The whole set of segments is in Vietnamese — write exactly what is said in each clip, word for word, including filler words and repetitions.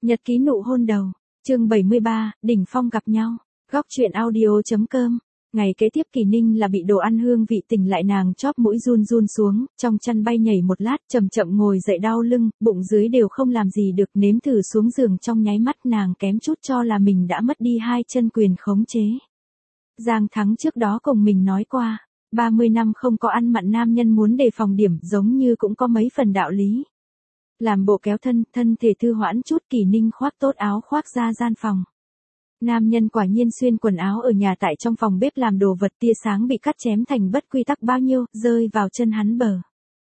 Nhật ký nụ hôn đầu, chương bảy mươi ba, đỉnh phong gặp nhau, góc truyện audio.com. Ngày kế tiếp Kỳ Ninh là bị đồ ăn hương vị tỉnh lại, nàng chóp mũi run run xuống, trong chăn bay nhảy một lát, chậm chậm ngồi dậy đau lưng, bụng dưới đều không làm gì được, nếm thử xuống giường trong nháy mắt nàng kém chút cho là mình đã mất đi hai chân quyền khống chế. Giang Thắng trước đó cùng mình nói qua, ba mươi năm không có ăn mặn nam nhân muốn đề phòng điểm giống như cũng có mấy phần đạo lý. Làm bộ kéo thân, thân thể thư hoãn chút, Kỳ Ninh khoác tốt áo khoác ra gian phòng. Nam nhân quả nhiên xuyên quần áo ở nhà tại trong phòng bếp làm đồ vật, tia sáng bị cắt chém thành bất quy tắc bao nhiêu, rơi vào chân hắn bờ.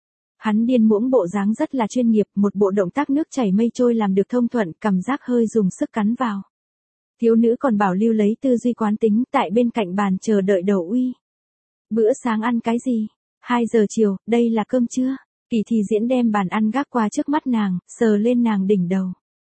Hắn điên muỗng bộ dáng rất là chuyên nghiệp, một bộ động tác nước chảy mây trôi làm được thông thuận, cảm giác hơi dùng sức cắn vào. Thiếu nữ còn bảo lưu lấy tư duy quán tính, tại bên cạnh bàn chờ đợi đầu uy. Bữa sáng ăn cái gì? hai giờ chiều, đây là cơm trưa. Kỳ Thì Diễn đem bàn ăn gác qua trước mắt nàng, sờ lên nàng đỉnh đầu.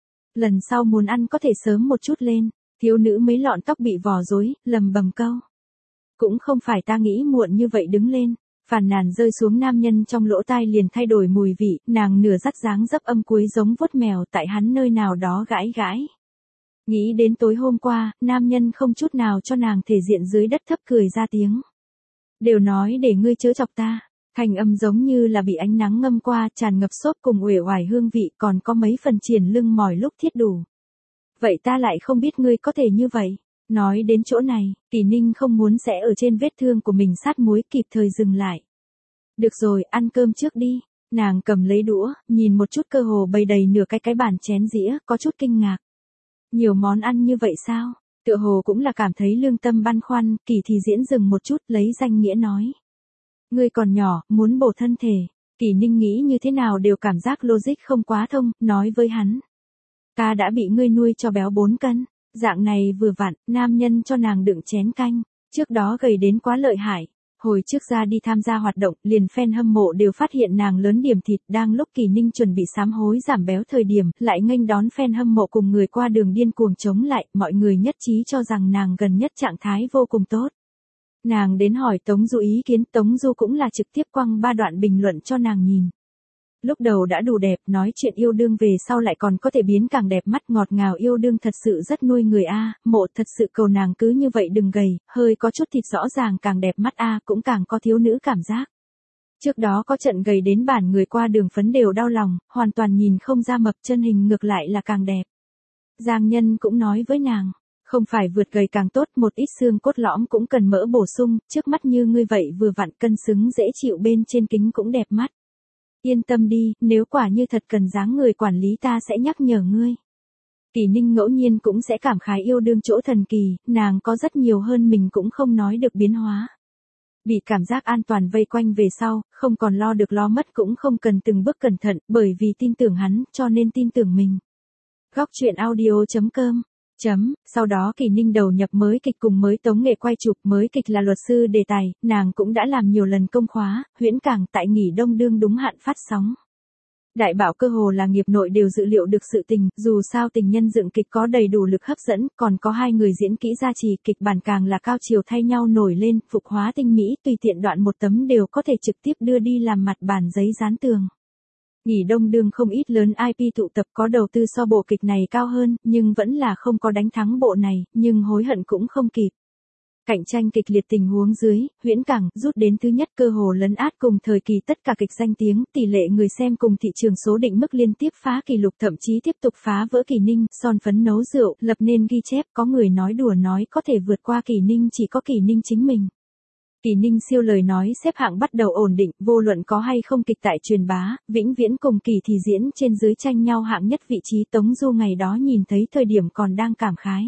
Lần sau muốn ăn có thể sớm một chút lên. Thiếu nữ mấy lọn tóc bị vò rối, lầm bầm câu. Cũng không phải ta nghĩ muộn như vậy, đứng lên. Phàn nàn rơi xuống nam nhân trong lỗ tai liền thay đổi mùi vị, nàng nửa dắt dáng dấp âm cuối giống vuốt mèo tại hắn nơi nào đó gãi gãi. Nghĩ đến tối hôm qua, nam nhân không chút nào cho nàng thể diện dưới đất thấp cười ra tiếng. Đều nói để ngươi chớ chọc ta. Thanh âm giống như là bị ánh nắng ngâm qua, tràn ngập xốp cùng uể oải hương vị, còn có mấy phần triển lưng mỏi lúc thiết đủ. Vậy ta lại không biết ngươi có thể như vậy. Nói đến chỗ này, Kỳ Ninh không muốn sẽ ở trên vết thương của mình sát muối, kịp thời dừng lại. Được rồi, ăn cơm trước đi. Nàng cầm lấy đũa, nhìn một chút cơ hồ bày đầy nửa cái cái bàn chén dĩa, có chút kinh ngạc. Nhiều món ăn như vậy sao? Tựa hồ cũng là cảm thấy lương tâm băn khoăn, Kỳ Thì Diễn dừng một chút, lấy danh nghĩa nói. Ngươi còn nhỏ, muốn bổ thân thể. Kỳ Ninh nghĩ như thế nào đều cảm giác logic không quá thông, nói với hắn. Ta đã bị ngươi nuôi cho béo bốn cân, dạng này vừa vặn, nam nhân cho nàng đựng chén canh, trước đó gầy đến quá lợi hại. Hồi trước ra đi tham gia hoạt động, liền fan hâm mộ đều phát hiện nàng lớn điểm thịt, đang lúc Kỳ Ninh chuẩn bị sám hối giảm béo thời điểm, lại nghênh đón fan hâm mộ cùng người qua đường điên cuồng chống lại, mọi người nhất trí cho rằng nàng gần nhất trạng thái vô cùng tốt. Nàng đến hỏi Tống Du ý kiến, Tống Du cũng là trực tiếp quăng ba đoạn bình luận cho nàng nhìn. Lúc đầu đã đủ đẹp, nói chuyện yêu đương về sau lại còn có thể biến càng đẹp mắt, ngọt ngào yêu đương thật sự rất nuôi người a. Mộ thật sự cầu nàng cứ như vậy đừng gầy, hơi có chút thịt rõ ràng càng đẹp mắt a, cũng càng có thiếu nữ cảm giác. Trước đó có trận gầy đến bản người qua đường phấn đều đau lòng, hoàn toàn nhìn không ra mập, chân hình ngược lại là càng đẹp. Giang Nhân cũng nói với nàng, không phải vượt gầy càng tốt, một ít xương cốt lõm cũng cần mỡ bổ sung, trước mắt như ngươi vậy vừa vặn cân xứng dễ chịu, bên trên kính cũng đẹp mắt. Yên tâm đi, nếu quả như thật cần dáng người quản lý ta sẽ nhắc nhở ngươi. Kỳ Ninh ngẫu nhiên cũng sẽ cảm khái yêu đương chỗ thần kỳ, nàng có rất nhiều hơn mình cũng không nói được biến hóa. Bị cảm giác an toàn vây quanh về sau, không còn lo được lo mất, cũng không cần từng bước cẩn thận, bởi vì tin tưởng hắn, cho nên tin tưởng mình. Góc truyện audio.com Chấm, sau đó Kỳ Ninh đầu nhập mới kịch cùng mới tống nghệ quay chụp, mới kịch là luật sư đề tài, nàng cũng đã làm nhiều lần công khóa, huyễn cảng tại nghỉ đông đương đúng hạn phát sóng. Đại bảo cơ hồ là nghiệp nội đều dự liệu được sự tình, dù sao tình nhân dựng kịch có đầy đủ lực hấp dẫn, còn có hai người diễn kỹ gia trì, kịch bản càng là cao chiều thay nhau nổi lên, phục hóa tinh mỹ, tùy tiện đoạn một tấm đều có thể trực tiếp đưa đi làm mặt bàn giấy dán tường. Nghỉ đông đương không ít lớn i pê tụ tập, có đầu tư so bộ kịch này cao hơn, nhưng vẫn là không có đánh thắng bộ này, nhưng hối hận cũng không kịp. Cạnh tranh kịch liệt tình huống dưới, huyễn cảng rút đến thứ nhất, cơ hồ lấn át cùng thời kỳ tất cả kịch danh tiếng, tỷ lệ người xem cùng thị trường số định mức liên tiếp phá kỷ lục, thậm chí tiếp tục phá vỡ. Kỳ Ninh, son phấn nấu rượu, lập nên ghi chép, có người nói đùa nói có thể vượt qua Kỳ Ninh chỉ có Kỳ Ninh chính mình. Kỳ Ninh siêu lời nói xếp hạng bắt đầu ổn định, vô luận có hay không kịch tại truyền bá, vĩnh viễn cùng Kỳ Thì Diễn trên dưới tranh nhau hạng nhất vị trí. Tống Du ngày đó nhìn thấy thời điểm còn đang cảm khái.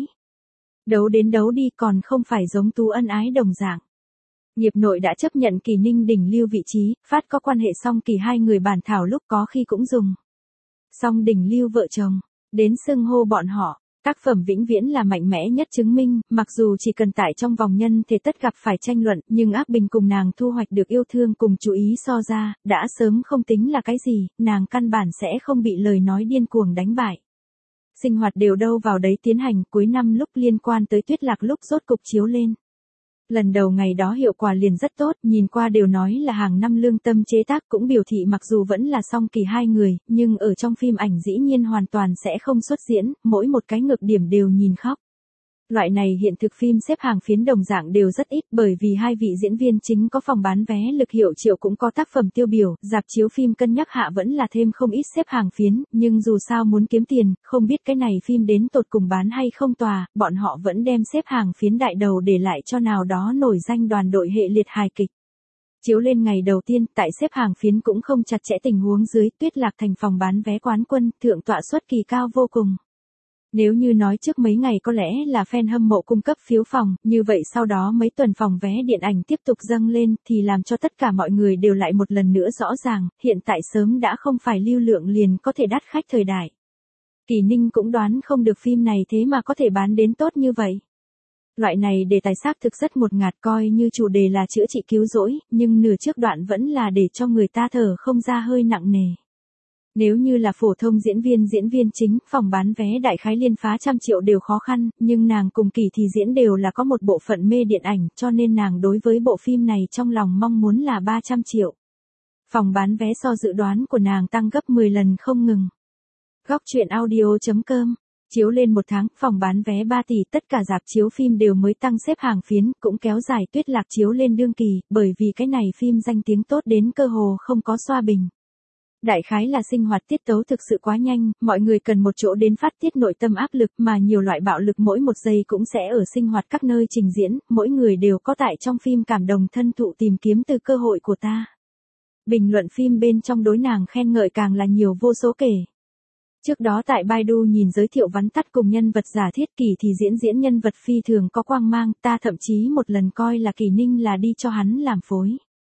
Đấu đến đấu đi, còn không phải giống Tú ân ái đồng dạng. Nghiệp nội đã chấp nhận Kỳ Ninh đỉnh lưu vị trí, phát có quan hệ song kỳ hai người bản thảo lúc có khi cũng dùng. Song đỉnh lưu vợ chồng, đến xưng hô bọn họ. Tác phẩm vĩnh viễn là mạnh mẽ nhất chứng minh, mặc dù chỉ cần tại trong vòng nhân thể tất gặp phải tranh luận, nhưng Ác Bình cùng nàng thu hoạch được yêu thương cùng chú ý so ra, đã sớm không tính là cái gì, nàng căn bản sẽ không bị lời nói điên cuồng đánh bại. Sinh hoạt đều đâu vào đấy tiến hành, cuối năm lúc liên quan tới Tuyết Lạc lúc rốt cục chiếu lên. Lần đầu ngày đó hiệu quả liền rất tốt, nhìn qua đều nói là hàng năm lương tâm chế tác, cũng biểu thị mặc dù vẫn là song kỳ hai người, nhưng ở trong phim ảnh dĩ nhiên hoàn toàn sẽ không xuất diễn, mỗi một cái ngược điểm đều nhìn khóc. Loại này hiện thực phim xếp hàng phiến đồng dạng đều rất ít, bởi vì hai vị diễn viên chính có phòng bán vé lực hiệu triệu cũng có tác phẩm tiêu biểu, rạp chiếu phim cân nhắc hạ vẫn là thêm không ít xếp hàng phiến, nhưng dù sao muốn kiếm tiền, không biết cái này phim đến tột cùng bán hay không tòa, bọn họ vẫn đem xếp hàng phiến đại đầu để lại cho nào đó nổi danh đoàn đội hệ liệt hài kịch. Chiếu lên ngày đầu tiên, tại xếp hàng phiến cũng không chặt chẽ tình huống dưới, Tuyết Lạc thành phòng bán vé quán quân, thượng tọa suất kỳ cao vô cùng. Nếu như nói trước mấy ngày có lẽ là fan hâm mộ cung cấp phiếu phòng, như vậy sau đó mấy tuần phòng vé điện ảnh tiếp tục dâng lên, thì làm cho tất cả mọi người đều lại một lần nữa rõ ràng, hiện tại sớm đã không phải lưu lượng liền có thể đắt khách thời đại. Kỳ Ninh cũng đoán không được phim này thế mà có thể bán đến tốt như vậy. Loại này đề tài xác thực rất một ngạt, coi như chủ đề là chữa trị cứu rỗi, nhưng nửa trước đoạn vẫn là để cho người ta thở không ra hơi nặng nề. Nếu như là phổ thông diễn viên diễn viên chính, phòng bán vé đại khái liên phá trăm triệu đều khó khăn, nhưng nàng cùng Kỳ thì diễn đều là có một bộ phận mê điện ảnh, cho nên nàng đối với bộ phim này trong lòng mong muốn là ba trăm triệu. Phòng bán vé so dự đoán của nàng tăng gấp mười lần không ngừng. Góc truyện audio chấm com. Chiếu lên một tháng, phòng bán vé ba tỷ, tất cả rạp chiếu phim đều mới tăng xếp hàng phiến, cũng kéo dài Tuyết Lạc chiếu lên đương kỳ, bởi vì cái này phim danh tiếng tốt đến cơ hồ không có xoa bình. Đại khái là sinh hoạt tiết tấu thực sự quá nhanh, mọi người cần một chỗ đến phát tiết nội tâm áp lực, mà nhiều loại bạo lực mỗi một giây cũng sẽ ở sinh hoạt các nơi trình diễn, mỗi người đều có tại trong phim cảm động thân thụ tìm kiếm từ cơ hội của ta. Bình luận phim bên trong đối nàng khen ngợi càng là nhiều vô số kể. Trước đó tại Baidu nhìn giới thiệu vắn tắt cùng nhân vật giả thiết Kỳ thì diễn diễn nhân vật phi thường có quang mang, ta thậm chí một lần coi là Kỳ Ninh là đi cho hắn làm phối.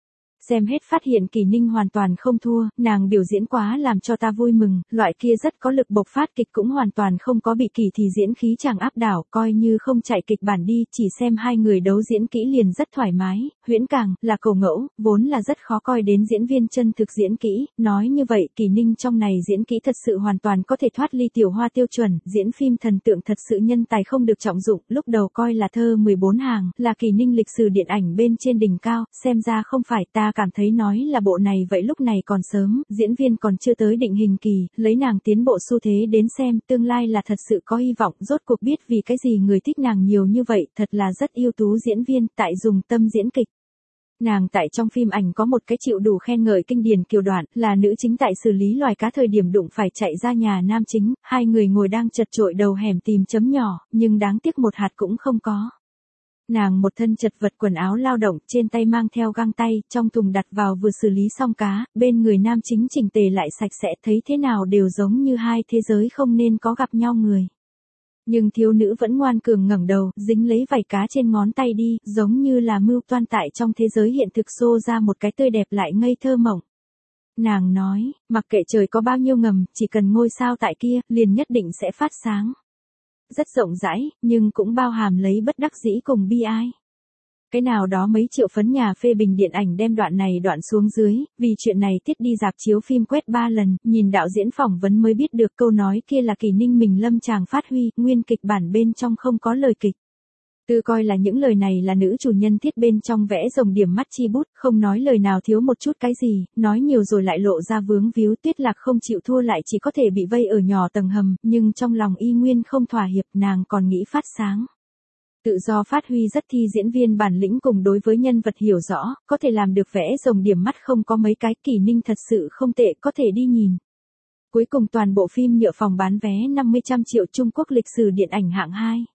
Xem hết phát hiện Kỳ Ninh hoàn toàn không thua, nàng biểu diễn quá làm cho ta vui mừng, loại kia rất có lực bộc phát kịch cũng hoàn toàn không có bị Kỳ thì diễn khí chàng áp đảo, coi như không chạy kịch bản đi, chỉ xem hai người đấu diễn kỹ liền rất thoải mái, huyễn càng, là cầu ngẫu, vốn là rất khó coi đến diễn viên chân thực diễn kỹ, nói như vậy Kỳ Ninh trong này diễn kỹ thật sự hoàn toàn có thể thoát ly tiểu hoa tiêu chuẩn, diễn phim thần tượng thật sự nhân tài không được trọng dụng, lúc đầu coi là thơ mười bốn hàng, là Kỳ Ninh lịch sử điện ảnh bên trên đỉnh cao, xem ra không phải, ta cảm thấy nói là bộ này vậy lúc này còn sớm, diễn viên còn chưa tới định hình kỳ, lấy nàng tiến bộ xu thế đến xem, tương lai là thật sự có hy vọng, rốt cuộc biết vì cái gì người thích nàng nhiều như vậy, thật là rất ưu tú diễn viên, tại dùng tâm diễn kịch. Nàng tại trong phim ảnh có một cái chịu đủ khen ngợi kinh điển kiều đoạn, là nữ chính tại xử lý loài cá thời điểm đụng phải chạy ra nhà nam chính, hai người ngồi đang chật chội đầu hẻm tìm chấm nhỏ, nhưng đáng tiếc một hạt cũng không có. Nàng một thân chật vật quần áo lao động, trên tay mang theo găng tay, trong thùng đặt vào vừa xử lý xong cá, bên người nam chính chỉnh tề lại sạch sẽ, thấy thế nào đều giống như hai thế giới không nên có gặp nhau người. Nhưng thiếu nữ vẫn ngoan cường ngẩng đầu, dính lấy vảy cá trên ngón tay đi, giống như là mưu toan tại trong thế giới hiện thực xô ra một cái tươi đẹp lại ngây thơ mộng. Nàng nói, mặc kệ trời có bao nhiêu ngầm, chỉ cần ngôi sao tại kia, liền nhất định sẽ phát sáng. Rất rộng rãi, nhưng cũng bao hàm lấy bất đắc dĩ cùng bi ai. Cái nào đó mấy triệu phấn nhà phê bình điện ảnh đem đoạn này đoạn xuống dưới, vì chuyện này tiết đi rạp chiếu phim quét ba lần, nhìn đạo diễn phỏng vấn mới biết được câu nói kia là Kỳ Ninh mình lâm chàng phát huy, nguyên kịch bản bên trong không có lời kịch. Tư coi là những lời này là nữ chủ nhân thiết bên trong vẽ rồng điểm mắt chi bút, không nói lời nào thiếu một chút cái gì, nói nhiều rồi lại lộ ra vướng víu. Tuyết Lạc không chịu thua lại chỉ có thể bị vây ở nhỏ tầng hầm, nhưng trong lòng y nguyên không thỏa hiệp, nàng còn nghĩ phát sáng. Tự do phát huy rất thi diễn viên bản lĩnh cùng đối với nhân vật hiểu rõ, có thể làm được vẽ rồng điểm mắt không có mấy cái, Kỳ Ninh thật sự không tệ, có thể đi nhìn. Cuối cùng toàn bộ phim nhựa phòng bán vé năm mươi trăm triệu Trung Quốc lịch sử điện ảnh hạng hai.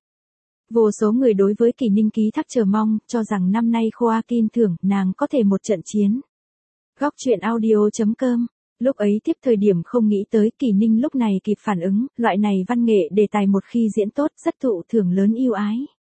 Vô số người đối với Kỳ Ninh ký thác chờ mong, cho rằng năm nay Joaquin thưởng, nàng có thể một trận chiến. Góc truyện audio chấm com. Lúc ấy tiếp thời điểm không nghĩ tới Kỳ Ninh lúc này kịp phản ứng, loại này văn nghệ đề tài một khi diễn tốt, rất thụ thưởng lớn yêu ái.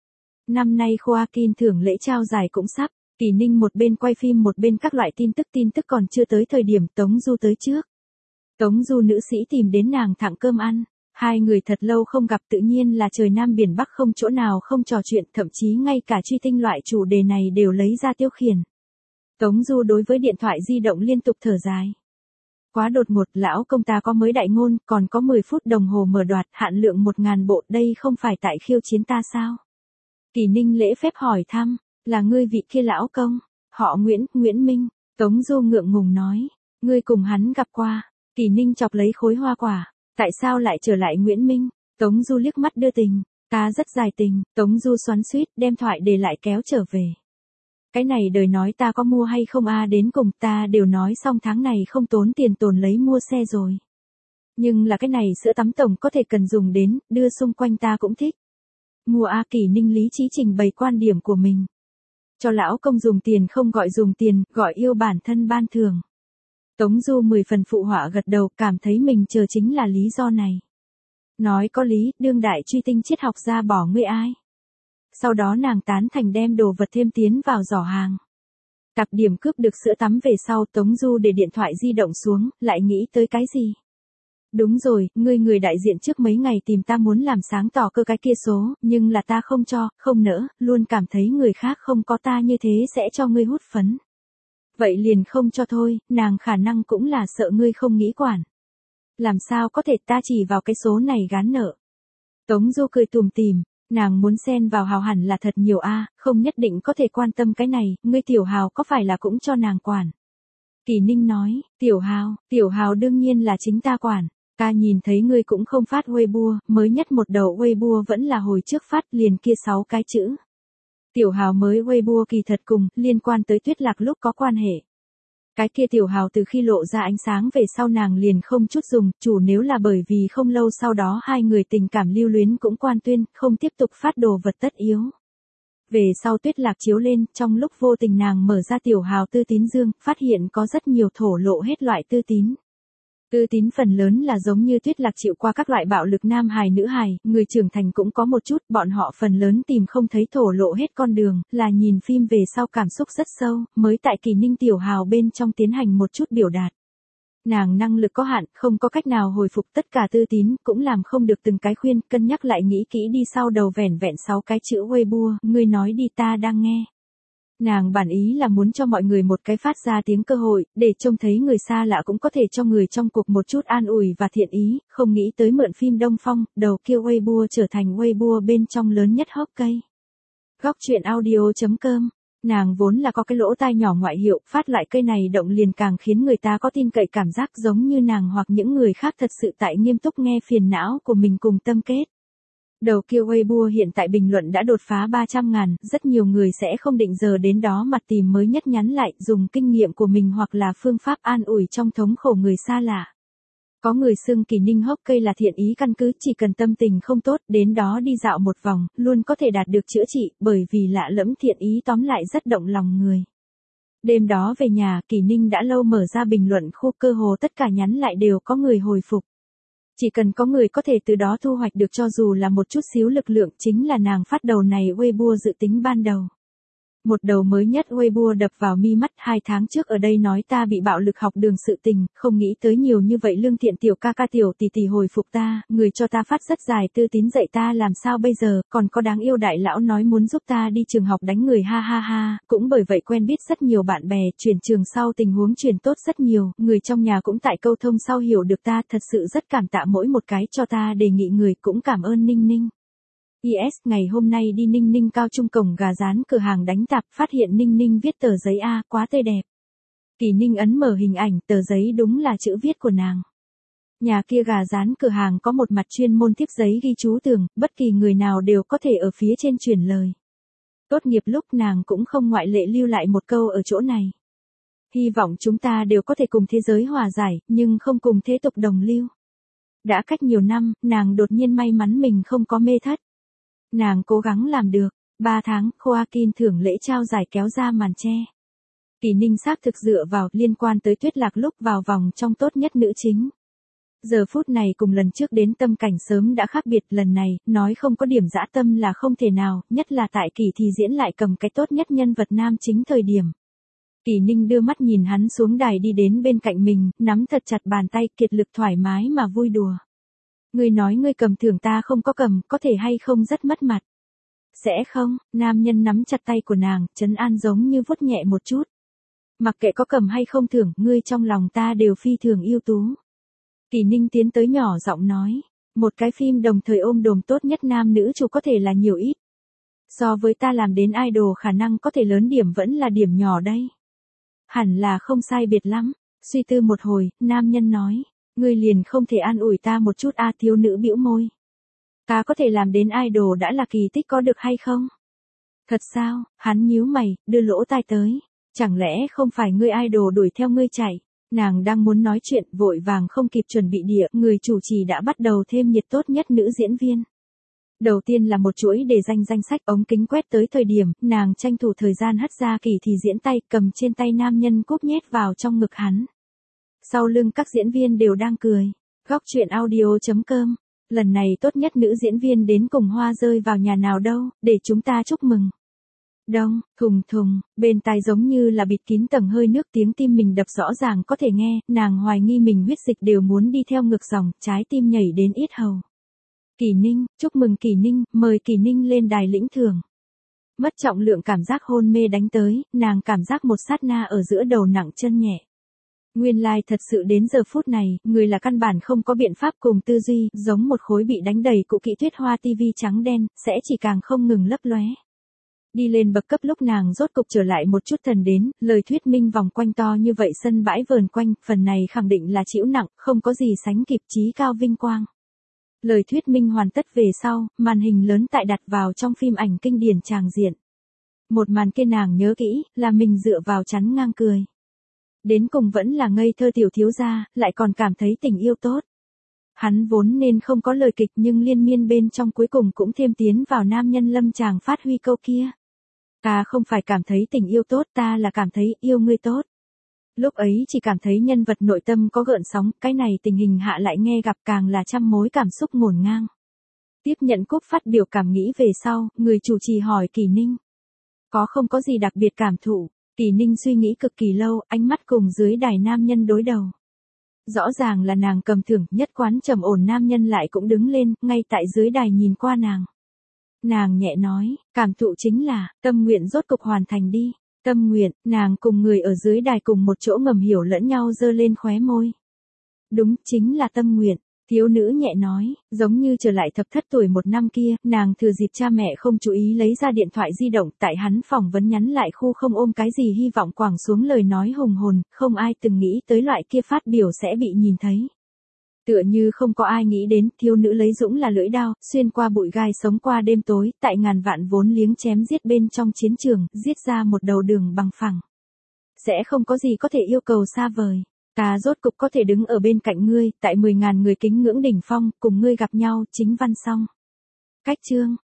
Năm nay Joaquin thưởng lễ trao giải cũng sắp, Kỳ Ninh một bên quay phim một bên các loại tin tức tin tức còn chưa tới thời điểm Tống Du tới trước. Tống Du nữ sĩ tìm đến nàng thẳng cơm ăn. Hai người thật lâu không gặp tự nhiên là trời Nam biển Bắc không chỗ nào không trò chuyện, thậm chí ngay cả truy tinh loại chủ đề này đều lấy ra tiêu khiển. Tống Du đối với điện thoại di động liên tục thở dài. Quá đột ngột, lão công ta có mới đại ngôn, còn có mười phút đồng hồ mở đoạt, hạn lượng một ngàn bộ, đây không phải tại khiêu chiến ta sao? Kỳ Ninh lễ phép hỏi thăm, Là ngươi vị kia lão công, họ Nguyễn, Nguyễn Minh, Tống Du ngượng ngùng nói. Ngươi cùng hắn gặp qua. Kỳ Ninh chọc lấy khối hoa quả. Tại sao lại trở lại Nguyễn Minh? Tống Du liếc mắt đưa tình. Ta rất dài tình. Tống Du xoắn xuýt đem thoại để lại kéo trở về. Cái này đời nói ta có mua hay không a đến cùng ta đều nói xong tháng này không tốn tiền tồn lấy mua xe rồi. Nhưng là cái này sữa tắm tổng có thể cần dùng đến, đưa xung quanh ta cũng thích. Mua A. Kỳ Ninh lý trí trình bày quan điểm của mình. Cho lão công dùng tiền không gọi dùng tiền, gọi yêu bản thân ban thường. Tống Du mười phần phụ họa gật đầu, cảm thấy mình chờ chính là lý do này. Nói có lý, đương đại truy tinh triết học ra bỏ ngươi ai. Sau đó nàng tán thành đem đồ vật thêm tiến vào giỏ hàng. Tạp điểm cướp được sữa tắm về sau, Tống Du để điện thoại di động xuống, lại nghĩ tới cái gì? Đúng rồi, ngươi người đại diện trước mấy ngày tìm ta muốn làm sáng tỏ cơ cái kia số, nhưng là ta không cho, không nỡ, luôn cảm thấy người khác không có ta như thế sẽ cho ngươi hút phấn. Vậy liền không cho thôi, nàng khả năng cũng là sợ ngươi không nghĩ quản. Làm sao có thể ta chỉ vào cái số này gán nợ. Tống Du cười tùm tìm, nàng muốn xen vào Hào hẳn là thật nhiều a, không nhất định có thể quan tâm cái này, ngươi Tiểu Hào có phải là cũng cho nàng quản. Kỳ Ninh nói, Tiểu Hào, Tiểu Hào đương nhiên là chính ta quản. Ta nhìn thấy ngươi cũng không phát Weibo, mới nhất một đầu Weibo vẫn là hồi trước phát liền kia sáu cái chữ. Tiểu Hào mới Weibo kỳ thật cùng, liên quan tới Tuyết Lạc lúc có quan hệ. Cái kia Tiểu Hào từ khi lộ ra ánh sáng về sau nàng liền không chút dùng, chủ nếu là bởi vì không lâu sau đó hai người tình cảm lưu luyến cũng quan tuyên, không tiếp tục phát đồ vật tất yếu. Về sau Tuyết Lạc chiếu lên, trong lúc vô tình nàng mở ra Tiểu Hào tư tín dương, phát hiện có rất nhiều thổ lộ hết loại tư tín. Tư tín phần lớn là giống như Tuyết Lạc chịu qua các loại bạo lực nam hài nữ hài, người trưởng thành cũng có một chút, bọn họ phần lớn tìm không thấy thổ lộ hết con đường, là nhìn phim về sau cảm xúc rất sâu, mới tại Kỳ Ninh Tiểu Hào bên trong tiến hành một chút biểu đạt. Nàng năng lực có hạn, không có cách nào hồi phục tất cả tư tín, cũng làm không được từng cái khuyên, cân nhắc lại nghĩ kỹ đi sau đầu vẻn vẹn sáu cái chữ Weibo, ngươi nói đi ta đang nghe. Nàng bản ý là muốn cho mọi người một cái phát ra tiếng cơ hội, để trông thấy người xa lạ cũng có thể cho người trong cuộc một chút an ủi và thiện ý, không nghĩ tới mượn phim Đông Phong, đầu kia Weibo trở thành Weibo bên trong lớn nhất hốc cây. Góc truyện audio chấm com, nàng vốn là có cái lỗ tai nhỏ ngoại hiệu, phát lại cây này động liền càng khiến người ta có tin cậy cảm giác giống như nàng hoặc những người khác thật sự tại nghiêm túc nghe phiền não của mình cùng tâm kết. Đầu kia Weibo hiện tại bình luận đã đột phá ba trăm ngàn, rất nhiều người sẽ không định giờ đến đó mặt tìm mới nhất nhắn lại, dùng kinh nghiệm của mình hoặc là phương pháp an ủi trong thống khổ người xa lạ. Có người xưng Kỳ Ninh hốc cây là thiện ý căn cứ, chỉ cần tâm tình không tốt, đến đó đi dạo một vòng, luôn có thể đạt được chữa trị, bởi vì lạ lẫm thiện ý tóm lại rất động lòng người. Đêm đó về nhà, Kỳ Ninh đã lâu mở ra bình luận khu, cơ hồ tất cả nhắn lại đều có người hồi phục. Chỉ cần có người có thể từ đó thu hoạch được cho dù là một chút xíu lực lượng, chính là nàng phát đầu này Weibo dự tính ban đầu. Một đầu mới nhất Weibo đập vào mi mắt, hai tháng trước ở đây nói ta bị bạo lực học đường sự tình, không nghĩ tới nhiều như vậy lương thiện tiểu ca ca tiểu tỷ tỷ hồi phục ta, người cho ta phát rất dài tư tín dạy ta làm sao bây giờ, còn có đáng yêu đại lão nói muốn giúp ta đi trường học đánh người ha ha ha, cũng bởi vậy quen biết rất nhiều bạn bè, chuyển trường sau tình huống chuyển tốt rất nhiều, người trong nhà cũng tại câu thông sau hiểu được ta, thật sự rất cảm tạ mỗi một cái cho ta đề nghị người, cũng cảm ơn Ninh Ninh. i ét ngày hôm nay đi Ninh Ninh cao trung cổng gà rán cửa hàng đánh tạp, phát hiện Ninh Ninh viết tờ giấy A, quá tươi đẹp. Kỳ Ninh ấn mở hình ảnh, tờ giấy đúng là chữ viết của nàng. Nhà kia gà rán cửa hàng có một mặt chuyên môn tiếp giấy ghi chú tường, bất kỳ người nào đều có thể ở phía trên chuyển lời. Tốt nghiệp lúc nàng cũng không ngoại lệ lưu lại một câu ở chỗ này. Hy vọng chúng ta đều có thể cùng thế giới hòa giải, nhưng không cùng thế tục đồng lưu. Đã cách nhiều năm, nàng đột nhiên may mắn mình không có mê thất. Nàng cố gắng làm được. Ba tháng, Joaquin thưởng lễ trao giải kéo ra màn che. Kỳ Ninh xác thực dựa vào liên quan tới Tuyết Lạc lúc vào vòng trong tốt nhất nữ chính. Giờ phút này cùng lần trước đến tâm cảnh sớm đã khác biệt, lần này, nói không có điểm dã tâm là không thể nào, nhất là tại Kỳ thì diễn lại cầm cái tốt nhất nhân vật nam chính thời điểm. Kỳ Ninh đưa mắt nhìn hắn xuống đài đi đến bên cạnh mình, nắm thật chặt bàn tay, kiệt lực thoải mái mà vui đùa. Ngươi nói ngươi cầm thưởng ta không có cầm, có thể hay không rất mất mặt. Sẽ không, nam nhân nắm chặt tay của nàng, trấn an giống như vuốt nhẹ một chút. Mặc kệ có cầm hay không thưởng, ngươi trong lòng ta đều phi thường ưu tú. Kỳ Ninh tiến tới nhỏ giọng nói, một cái phim đồng thời ôm đồm tốt nhất nam nữ chủ có thể là nhiều ít. So với ta làm đến idol khả năng có thể lớn điểm vẫn là điểm nhỏ đây. Hẳn là không sai biệt lắm. Suy tư một hồi, nam nhân nói. Ngươi liền không thể an ủi ta một chút a thiếu nữ bĩu môi. Ta có thể làm đến idol đã là kỳ tích có được hay không? Thật sao? Hắn nhíu mày, đưa lỗ tai tới. Chẳng lẽ không phải ngươi idol đuổi theo ngươi chạy? Nàng đang muốn nói chuyện, vội vàng không kịp chuẩn bị địa, người chủ trì đã bắt đầu thêm nhiệt tốt nhất nữ diễn viên. Đầu tiên là một chuỗi để danh danh sách ống kính quét tới thời điểm, nàng tranh thủ thời gian hất ra kỳ thì diễn tay cầm trên tay nam nhân cúp nhét vào trong ngực hắn. Sau lưng các diễn viên đều đang cười. Góc chuyện audio chấm com. Lần này tốt nhất nữ diễn viên đến cùng hoa rơi vào nhà nào đâu, để chúng ta chúc mừng. Đông, thùng thùng, bên tai giống như là bịt kín tầng hơi nước, tiếng tim mình đập rõ ràng có thể nghe, nàng hoài nghi mình huyết dịch đều muốn đi theo ngược dòng, trái tim nhảy đến yết hầu. Kỳ Ninh, chúc mừng Kỳ Ninh, mời Kỳ Ninh lên đài lĩnh thưởng. Mất trọng lượng cảm giác hôn mê đánh tới, nàng cảm giác một sát na ở giữa đầu nặng chân nhẹ. Nguyên lai like thật sự đến giờ phút này, người là căn bản không có biện pháp cùng tư duy, giống một khối bị đánh đầy cụ kỹ thuyết hoa tivi trắng đen, sẽ chỉ càng không ngừng lấp lóe. Đi lên bậc cấp lúc nàng rốt cục trở lại một chút thần đến, lời thuyết minh vòng quanh to như vậy sân bãi vờn quanh, phần này khẳng định là chịu nặng, không có gì sánh kịp trí cao vinh quang. Lời thuyết minh hoàn tất về sau, màn hình lớn tại đặt vào trong phim ảnh kinh điển tràng diện. Một màn kia nàng nhớ kỹ, là mình dựa vào chắn ngang cười. Đến cùng vẫn là ngây thơ tiểu thiếu gia, lại còn cảm thấy tình yêu tốt. Hắn vốn nên không có lời kịch nhưng liên miên bên trong cuối cùng cũng thêm tiến vào nam nhân lâm chàng phát huy câu kia. Ta không phải cảm thấy tình yêu tốt, ta là cảm thấy yêu ngươi tốt. Lúc ấy chỉ cảm thấy nhân vật nội tâm có gợn sóng, cái này tình hình hạ lại nghe gặp càng là trăm mối cảm xúc ngổn ngang. Tiếp nhận cúp phát biểu cảm nghĩ về sau, người chủ trì hỏi Kỳ Ninh. Có không có gì đặc biệt cảm thụ? Kỳ Ninh suy nghĩ cực kỳ lâu, ánh mắt cùng dưới đài nam nhân đối đầu. Rõ ràng là nàng cầm thưởng, nhất quán trầm ổn nam nhân lại cũng đứng lên, ngay tại dưới đài nhìn qua nàng. Nàng nhẹ nói, cảm thụ chính là, tâm nguyện rốt cục hoàn thành đi. Tâm nguyện, nàng cùng người ở dưới đài cùng một chỗ ngầm hiểu lẫn nhau giơ lên khóe môi. Đúng, chính là tâm nguyện. Thiếu nữ nhẹ nói, giống như trở lại thập thất tuổi một năm kia, nàng thừa dịp cha mẹ không chú ý lấy ra điện thoại di động, tại hắn phỏng vấn nhắn lại khu không ôm cái gì hy vọng quẳng xuống lời nói hùng hồn, không ai từng nghĩ tới loại kia phát biểu sẽ bị nhìn thấy. Tựa như không có ai nghĩ đến, thiếu nữ lấy dũng là lưỡi đao, xuyên qua bụi gai sống qua đêm tối, tại ngàn vạn vốn liếng chém giết bên trong chiến trường, giết ra một đầu đường bằng phẳng. Sẽ không có gì có thể yêu cầu xa vời. Ta rốt cục có thể đứng ở bên cạnh ngươi, tại mười ngàn người kính ngưỡng đỉnh phong, cùng ngươi gặp nhau, chính văn xong. Cách chương.